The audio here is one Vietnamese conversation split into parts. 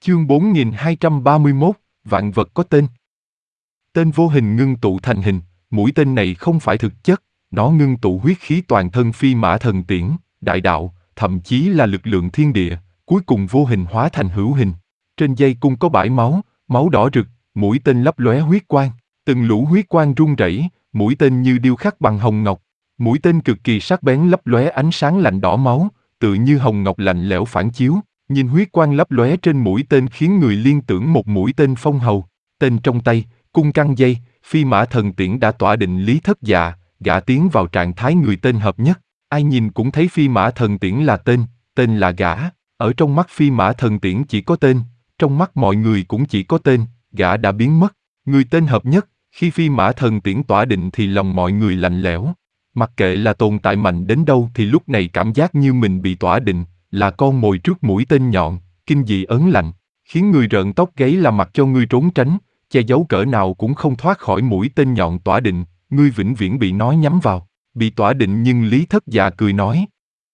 Chương 4231, Vạn vật có tên. Tên vô hình ngưng tụ thành hình, mũi tên này không phải thực chất, nó ngưng tụ huyết khí toàn thân phi mã thần tiễn, đại đạo, thậm chí là lực lượng thiên địa, cuối cùng vô hình hóa thành hữu hình. Trên dây cung có bãi máu, máu đỏ rực, mũi tên lấp lóe huyết quang, từng lũ huyết quang rung rẩy, mũi tên như điêu khắc bằng hồng ngọc. Mũi tên cực kỳ sắc bén lấp lóe ánh sáng lạnh đỏ máu, tự như hồng ngọc lạnh lẽo phản chiếu. Nhìn huyết quang lấp lóe trên mũi tên khiến người liên tưởng một mũi tên phong hầu. Tên trong tay, cung căng dây, phi mã thần tiễn đã tỏa định Lý Thất Dạ, gã tiến vào trạng thái người tên hợp nhất. Ai nhìn cũng thấy phi mã thần tiễn là tên là gã. Ở trong mắt phi mã thần tiễn chỉ có tên, trong mắt mọi người cũng chỉ có tên, gã đã biến mất. Người tên hợp nhất, khi phi mã thần tiễn tỏa định thì lòng mọi người lạnh lẽo. Mặc kệ là tồn tại mạnh đến đâu thì lúc này cảm giác như mình bị tỏa định, là con mồi trước mũi tên nhọn, kinh dị ớn lạnh, khiến người rợn tóc gáy là mặc cho ngươi trốn tránh, che giấu cỡ nào cũng không thoát khỏi mũi tên nhọn tỏa định, ngươi vĩnh viễn bị nó nhắm vào. Bị tỏa định nhưng Lý Thất Dạ cười nói: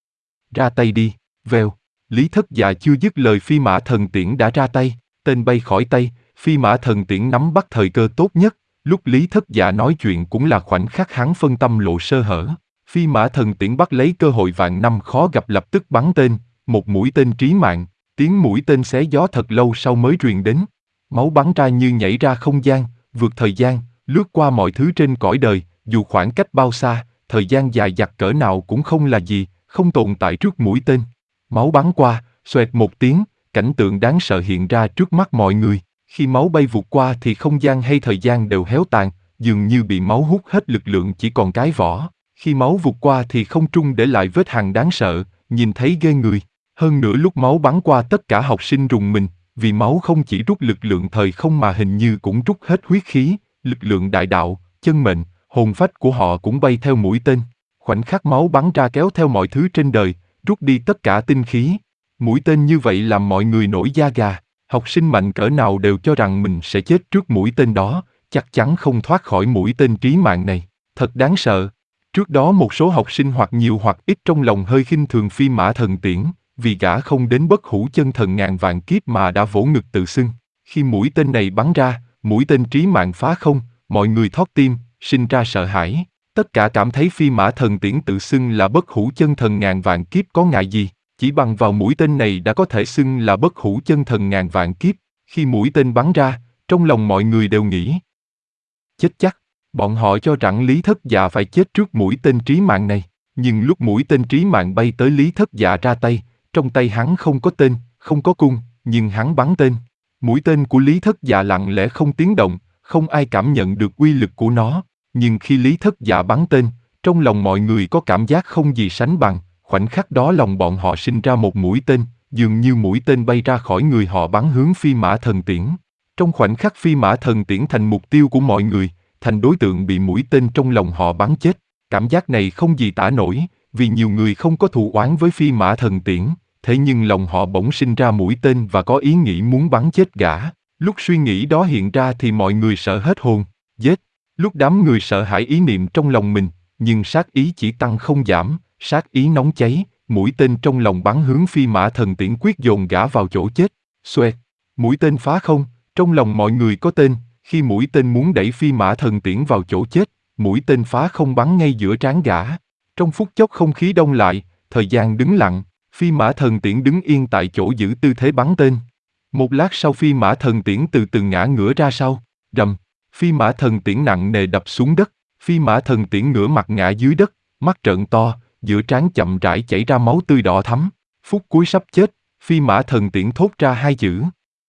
ra tay đi, vèo. Lý Thất Dạ chưa dứt lời phi mã thần tiễn đã ra tay, tên bay khỏi tay, phi mã thần tiễn nắm bắt thời cơ tốt nhất. Lúc Lý Thất Dạ nói chuyện cũng là khoảnh khắc hắn phân tâm lộ sơ hở. Phi mã thần tiễn bắt lấy cơ hội vạn năm khó gặp lập tức bắn tên, một mũi tên trí mạng, tiếng mũi tên xé gió thật lâu sau mới truyền đến. Máu bắn ra như nhảy ra không gian, vượt thời gian, lướt qua mọi thứ trên cõi đời, dù khoảng cách bao xa, thời gian dài dặt cỡ nào cũng không là gì, không tồn tại trước mũi tên. Máu bắn qua, xoẹt một tiếng, cảnh tượng đáng sợ hiện ra trước mắt mọi người. Khi máu bay vụt qua thì không gian hay thời gian đều héo tàn, dường như bị máu hút hết lực lượng chỉ còn cái vỏ. Khi máu vụt qua thì không trung để lại vết hằn đáng sợ, nhìn thấy ghê người. Hơn nữa lúc máu bắn qua tất cả học sinh rùng mình, vì máu không chỉ rút lực lượng thời không mà hình như cũng rút hết huyết khí, lực lượng đại đạo, chân mệnh, hồn phách của họ cũng bay theo mũi tên. Khoảnh khắc máu bắn ra kéo theo mọi thứ trên đời, rút đi tất cả tinh khí. Mũi tên như vậy làm mọi người nổi da gà. Học sinh mạnh cỡ nào đều cho rằng mình sẽ chết trước mũi tên đó, chắc chắn không thoát khỏi mũi tên trí mạng này. Thật đáng sợ. Trước đó một số học sinh hoặc nhiều hoặc ít trong lòng hơi khinh thường phi mã thần tiễn, vì gã không đến bất hủ chân thần ngàn vạn kiếp mà đã vỗ ngực tự xưng. Khi mũi tên này bắn ra, mũi tên trí mạng phá không, mọi người thót tim, sinh ra sợ hãi. Tất cả cảm thấy phi mã thần tiễn tự xưng là bất hủ chân thần ngàn vạn kiếp có ngại gì. Chỉ bằng vào mũi tên này đã có thể xưng là bất hủ chân thần ngàn vạn kiếp. Khi mũi tên bắn ra, trong lòng mọi người đều nghĩ chết chắc. Bọn họ cho rằng Lý Thất Dạ phải chết trước mũi tên trí mạng này. Nhưng lúc mũi tên trí mạng bay tới Lý Thất Dạ ra tay, trong tay hắn không có tên, không có cung, nhưng hắn bắn tên. Mũi tên của Lý Thất Dạ lặng lẽ không tiếng động, không ai cảm nhận được uy lực của nó. Nhưng khi Lý Thất Dạ bắn tên, trong lòng mọi người có cảm giác không gì sánh bằng. Khoảnh khắc đó lòng bọn họ sinh ra một mũi tên, dường như mũi tên bay ra khỏi người họ bắn hướng phi mã thần tiễn. Trong khoảnh khắc phi mã thần tiễn thành mục tiêu của mọi người, thành đối tượng bị mũi tên trong lòng họ bắn chết. Cảm giác này không gì tả nổi, vì nhiều người không có thù oán với phi mã thần tiễn, thế nhưng lòng họ bỗng sinh ra mũi tên và có ý nghĩ muốn bắn chết gã. Lúc suy nghĩ đó hiện ra thì mọi người sợ hết hồn, giết. Lúc đám người sợ hãi ý niệm trong lòng mình, nhưng sát ý chỉ tăng không giảm. Sát ý nóng cháy, mũi tên trong lòng bắn hướng phi mã thần tiễn quyết dồn gã vào chỗ chết. Xoẹt, mũi tên phá không, trong lòng mọi người có tên, khi mũi tên muốn đẩy phi mã thần tiễn vào chỗ chết, mũi tên phá không bắn ngay giữa trán gã. Trong phút chốc không khí đông lại, thời gian đứng lặng, phi mã thần tiễn đứng yên tại chỗ giữ tư thế bắn tên. Một lát sau phi mã thần tiễn từ từ ngã ngửa ra sau, rầm, phi mã thần tiễn nặng nề đập xuống đất, phi mã thần tiễn ngửa mặt ngã dưới đất, mắt trợn to. Giữa trán chậm rãi chảy ra máu tươi đỏ thắm. Phút cuối sắp chết, phi mã thần tiễn thốt ra hai chữ: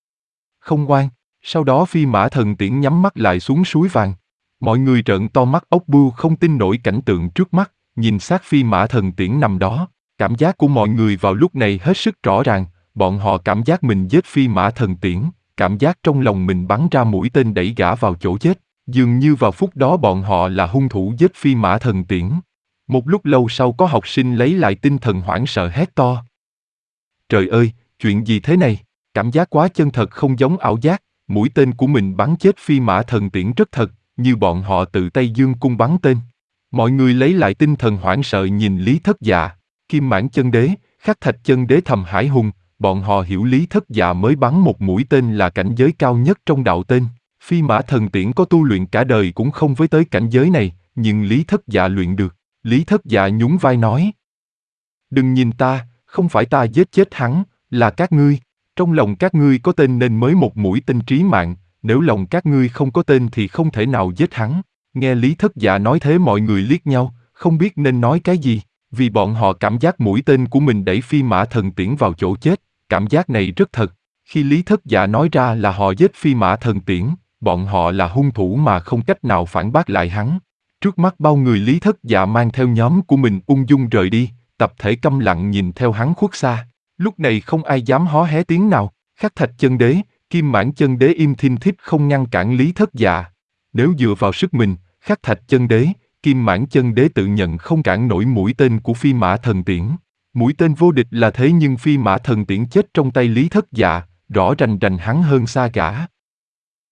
không ngoan. Sau đó phi mã thần tiễn nhắm mắt lại xuống suối vàng. Mọi người trợn to mắt ốc bươu không tin nổi cảnh tượng trước mắt, nhìn xác phi mã thần tiễn nằm đó. Cảm giác của mọi người vào lúc này hết sức rõ ràng, bọn họ cảm giác mình giết phi mã thần tiễn, cảm giác trong lòng mình bắn ra mũi tên đẩy gã vào chỗ chết. Dường như vào phút đó bọn họ là hung thủ giết phi mã thần tiễn. Một lúc lâu sau có học sinh lấy lại tinh thần hoảng sợ hét to: trời ơi, chuyện gì thế này? Cảm giác quá chân thật không giống ảo giác, mũi tên của mình bắn chết phi mã thần tiễn rất thật, như bọn họ tự tay giương cung bắn tên. Mọi người lấy lại tinh thần hoảng sợ nhìn Lý Thất Dạ, Kim Mãn Chân Đế, Khắc Thạch Chân Đế Thầm Hải Hùng, bọn họ hiểu Lý Thất Dạ mới bắn một mũi tên là cảnh giới cao nhất trong đạo tên. Phi mã thần tiễn có tu luyện cả đời cũng không với tới cảnh giới này, nhưng Lý Thất Dạ luyện được. Lý Thất Dạ nhún vai nói. Đừng nhìn ta, không phải ta giết chết hắn, là các ngươi. Trong lòng các ngươi có tên nên mới một mũi tên trí mạng, nếu lòng các ngươi không có tên thì không thể nào giết hắn. Nghe Lý Thất Dạ nói thế mọi người liếc nhau, không biết nên nói cái gì, vì bọn họ cảm giác mũi tên của mình đẩy phi mã thần tiễn vào chỗ chết, cảm giác này rất thật. Khi Lý Thất Dạ nói ra là họ giết phi mã thần tiễn, bọn họ là hung thủ mà không cách nào phản bác lại hắn. Trước mắt bao người Lý Thất Dạ mang theo nhóm của mình ung dung rời đi, tập thể câm lặng nhìn theo hắn khuất xa. Lúc này không ai dám hó hé tiếng nào, Khắc Thạch Chân Đế, Kim Mãn Chân Đế im thinh thích không ngăn cản Lý Thất Dạ. Nếu dựa vào sức mình, Khắc Thạch Chân Đế, Kim Mãn Chân Đế tự nhận không cản nổi mũi tên của phi mã thần tiễn. Mũi tên vô địch là thế nhưng phi mã thần tiễn chết trong tay Lý Thất Dạ, rõ rành rành hắn hơn xa cả.